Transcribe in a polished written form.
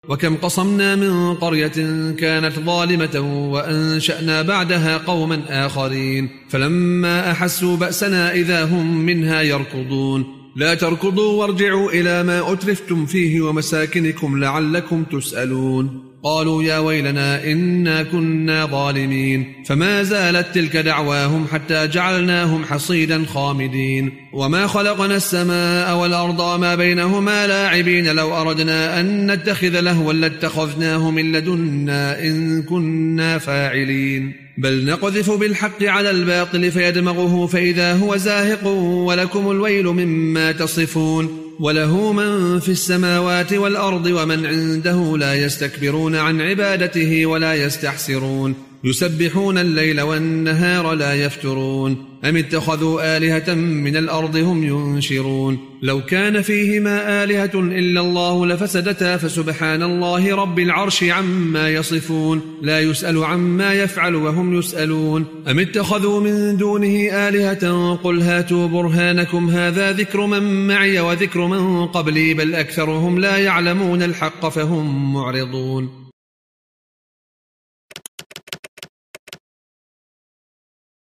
وكم قصمنا من قرية كانت ظالمة وأنشأنا بعدها قوما آخرين فلما أحسوا بأسنا إذا هم منها يركضون لا تركضوا وارجعوا إلى ما أترفتم فيه ومساكنكم لعلكم تسألون قالوا يا ويلنا إنا كنا ظالمين فما زالت تلك دعواهم حتى جعلناهم حصيدا خامدين وما خلقنا السماء والأرض وما بينهما لاعبين لو أردنا أن نتخذ لهوا لاتخذناه من لدنا إن كنا فاعلين بل نقذف بالحق على الباطل فيدمغه فإذا هو زاهق ولكم الويل مما تصفون وله من في السماوات والأرض ومن عنده لا يستكبرون عن عبادته ولا يستحسرون يسبحون الليل والنهار لا يفترون أم اتخذوا آلهة من الأرض هم ينشرون لو كان فيهما آلهة إلا الله لفسدتا فسبحان الله رب العرش عما يصفون لا يسأل عما يفعل وهم يسألون أم اتخذوا من دونه آلهة قل هاتوا برهانكم هذا ذكر من معي وذكر من قبلي بل أكثرهم لا يعلمون الحق فهم معرضون